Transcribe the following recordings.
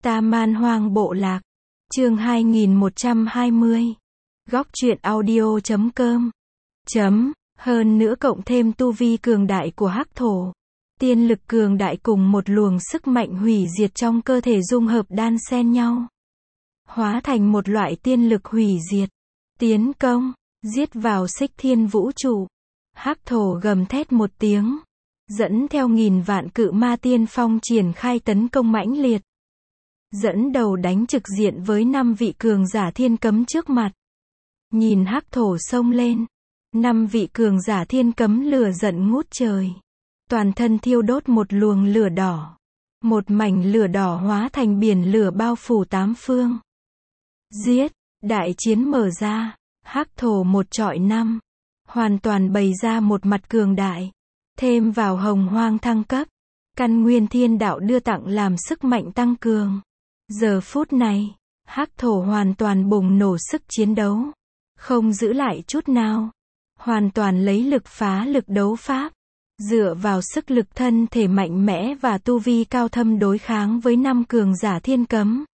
Ta Man Hoang Bộ Lạc. Chương 2120. Góc truyện audio.com. Hơn nữa cộng thêm tu vi cường đại của hắc thổ. Tiên lực cường đại cùng một luồng sức mạnh hủy diệt trong cơ thể dung hợp đan xen nhau. Hóa thành một loại tiên lực hủy diệt. Tiến công, giết vào xích thiên vũ trụ. Hắc thổ gầm thét một tiếng. Dẫn theo 1000 vạn cự ma tiên phong triển khai tấn công mãnh liệt. Dẫn đầu đánh trực diện với 5 vị cường giả thiên cấm trước mặt. Nhìn hắc thổ xông lên. 5 vị cường giả thiên cấm lửa giận ngút trời. Toàn thân thiêu đốt một luồng lửa đỏ. Một mảnh lửa đỏ hóa thành biển lửa bao phủ 8 phương. Giết, đại chiến mở ra. Hắc thổ 1 chọi 5. Hoàn toàn bày ra một mặt cường đại. Thêm vào hồng hoang thăng cấp. Căn nguyên thiên đạo đưa tặng làm sức mạnh tăng cường. Giờ phút này, hắc thổ hoàn toàn bùng nổ sức chiến đấu. Không giữ lại chút nào. Hoàn toàn lấy lực phá lực đấu pháp. Dựa vào sức lực thân thể mạnh mẽ và tu vi cao thâm đối kháng với 5 cường giả thiên cấm.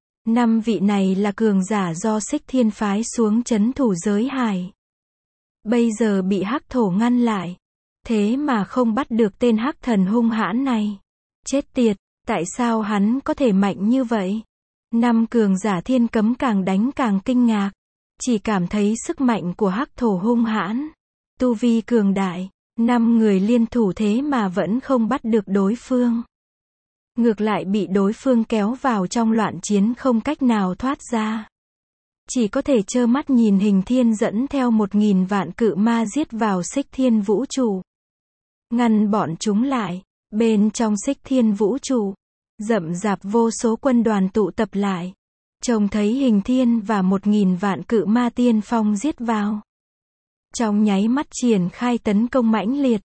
5 vị này là cường giả do Xích Thiên phái xuống trấn thủ giới hải. Bây giờ bị hắc thổ ngăn lại. Thế mà không bắt được tên hắc thần hung hãn này. Chết tiệt, tại sao hắn có thể mạnh như vậy? 5 cường giả thiên cấm càng đánh càng kinh ngạc. Chỉ cảm thấy sức mạnh của hắc thổ hung hãn. Tu vi cường đại. 5 người liên thủ thế mà vẫn không bắt được đối phương. Ngược lại bị đối phương kéo vào trong loạn chiến không cách nào thoát ra. Chỉ có thể trơ mắt nhìn Hình Thiên dẫn theo 1000 vạn cự ma giết vào Xích Thiên vũ trụ. Ngăn bọn chúng lại. Bên trong Xích Thiên vũ trụ, rậm rạp vô số quân đoàn tụ tập lại. Trông thấy Hình Thiên và 1000 vạn cự ma tiên phong giết vào. Trong nháy mắt triển khai tấn công mãnh liệt.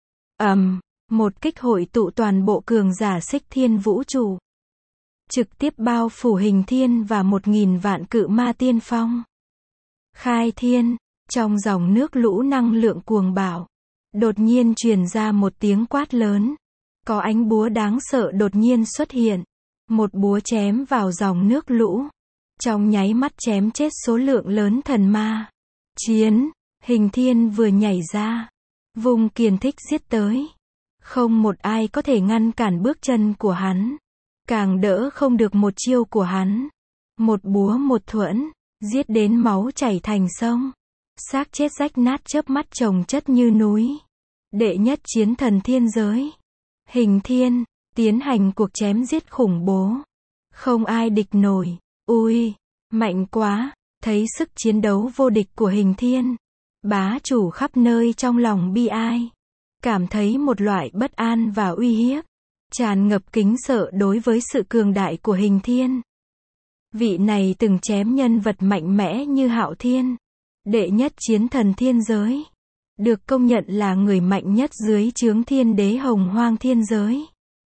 Một kích hội tụ toàn bộ cường giả Xích Thiên vũ trụ. Trực tiếp bao phủ Hình Thiên và 1000 vạn cự ma tiên phong. Khai thiên, trong dòng nước lũ năng lượng cuồng bạo. Đột nhiên truyền ra một tiếng quát lớn. Có ánh búa đáng sợ đột nhiên xuất hiện. Một búa chém vào dòng nước lũ. Trong nháy mắt chém chết số lượng lớn thần ma. Chiến, Hình Thiên vừa nhảy ra. Vùng kiền thích giết tới. Không một ai có thể ngăn cản bước chân của hắn. Càng đỡ không được một chiêu của hắn. Một búa một thuẫn. Giết đến máu chảy thành sông. Xác chết rách nát chớp mắt chồng chất như núi. Đệ nhất chiến thần thiên giới. Hình Thiên, tiến hành cuộc chém giết khủng bố. Không ai địch nổi. Ui, mạnh quá. Thấy sức chiến đấu vô địch của Hình Thiên. Bá chủ khắp nơi trong lòng bi ai. Cảm thấy một loại bất an và uy hiếp. Tràn ngập kính sợ đối với sự cường đại của Hình Thiên. Vị này từng chém nhân vật mạnh mẽ như Hạo Thiên. Đệ nhất chiến thần thiên giới. Được công nhận là người mạnh nhất dưới trướng thiên đế hồng hoang thiên giới.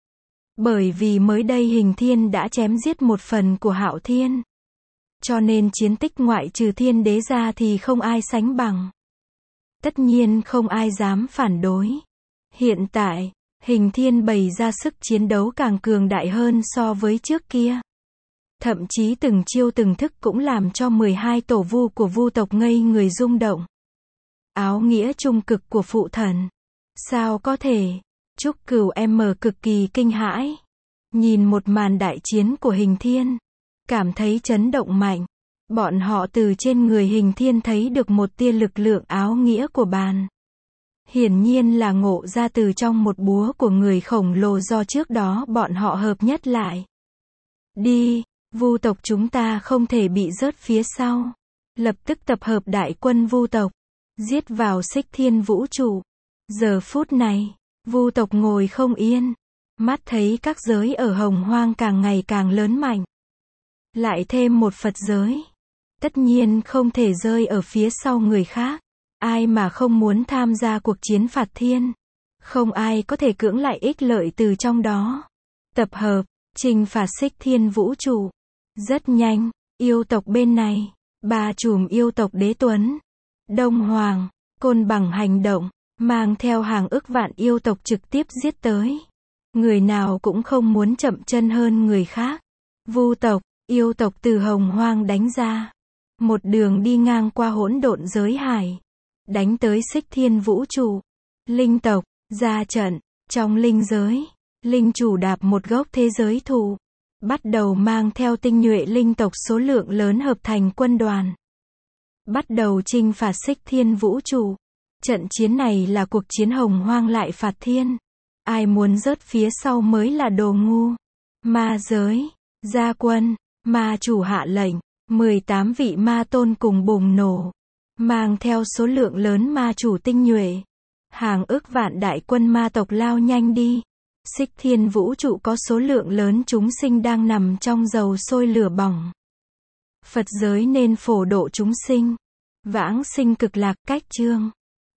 Bởi vì mới đây Hình Thiên đã chém giết một phần của Hạo Thiên. Cho nên chiến tích ngoại trừ thiên đế ra thì không ai sánh bằng. Tất nhiên không ai dám phản đối. Hiện tại, Hình Thiên bày ra sức chiến đấu càng cường đại hơn so với trước kia. Thậm chí từng chiêu từng thức cũng làm cho 12 tổ vu của vu tộc ngây người rung động. Áo nghĩa trung cực của phụ thần. Sao có thể? Trúc Cửu cực kỳ kinh hãi. Nhìn một màn đại chiến của Hình Thiên. Cảm thấy chấn động mạnh. Bọn họ từ trên người Hình Thiên thấy được một tia lực lượng áo nghĩa của bàn. Hiển nhiên là ngộ ra từ trong một búa của người khổng lồ do trước đó bọn họ hợp nhất lại. Đi, vu tộc chúng ta không thể bị rớt phía sau. Lập tức tập hợp đại quân vu tộc. Giết vào Xích Thiên vũ trụ. Giờ phút này, vu tộc ngồi không yên. Mắt thấy các giới ở hồng hoang càng ngày càng lớn mạnh. Lại thêm một Phật giới. Tất nhiên không thể rơi ở phía sau người khác. Ai mà không muốn tham gia cuộc chiến phạt thiên. Không ai có thể cưỡng lại ích lợi từ trong đó. Tập hợp, trừng phạt Xích Thiên vũ trụ. Rất nhanh, yêu tộc bên này. 3 chùm yêu tộc Đế Tuấn, Đông Hoàng, Côn Bằng hành động. Mang theo hàng ức vạn yêu tộc trực tiếp giết tới. Người nào cũng không muốn chậm chân hơn người khác. Vu tộc, yêu tộc từ hồng hoang đánh ra. Một đường đi ngang qua hỗn độn giới hải. Đánh tới xích thiên vũ trụ. Linh tộc, ra trận. Trong linh giới, linh chủ đạp một gốc thế giới thụ. Bắt đầu mang theo tinh nhuệ linh tộc số lượng lớn hợp thành quân đoàn. Bắt đầu chinh phạt xích thiên vũ trụ. Trận chiến này là cuộc chiến hồng hoang lại phạt thiên. Ai muốn rớt phía sau mới là đồ ngu. Ma giới, ra quân, ma chủ hạ lệnh, 18 vị ma tôn cùng bùng nổ. Mang theo số lượng lớn ma chủ tinh nhuệ. Hàng ức vạn đại quân ma tộc lao nhanh đi. Xích thiên vũ trụ có số lượng lớn chúng sinh đang nằm trong dầu sôi lửa bỏng. Phật giới nên phổ độ chúng sinh. Vãng sinh cực lạc cách chương.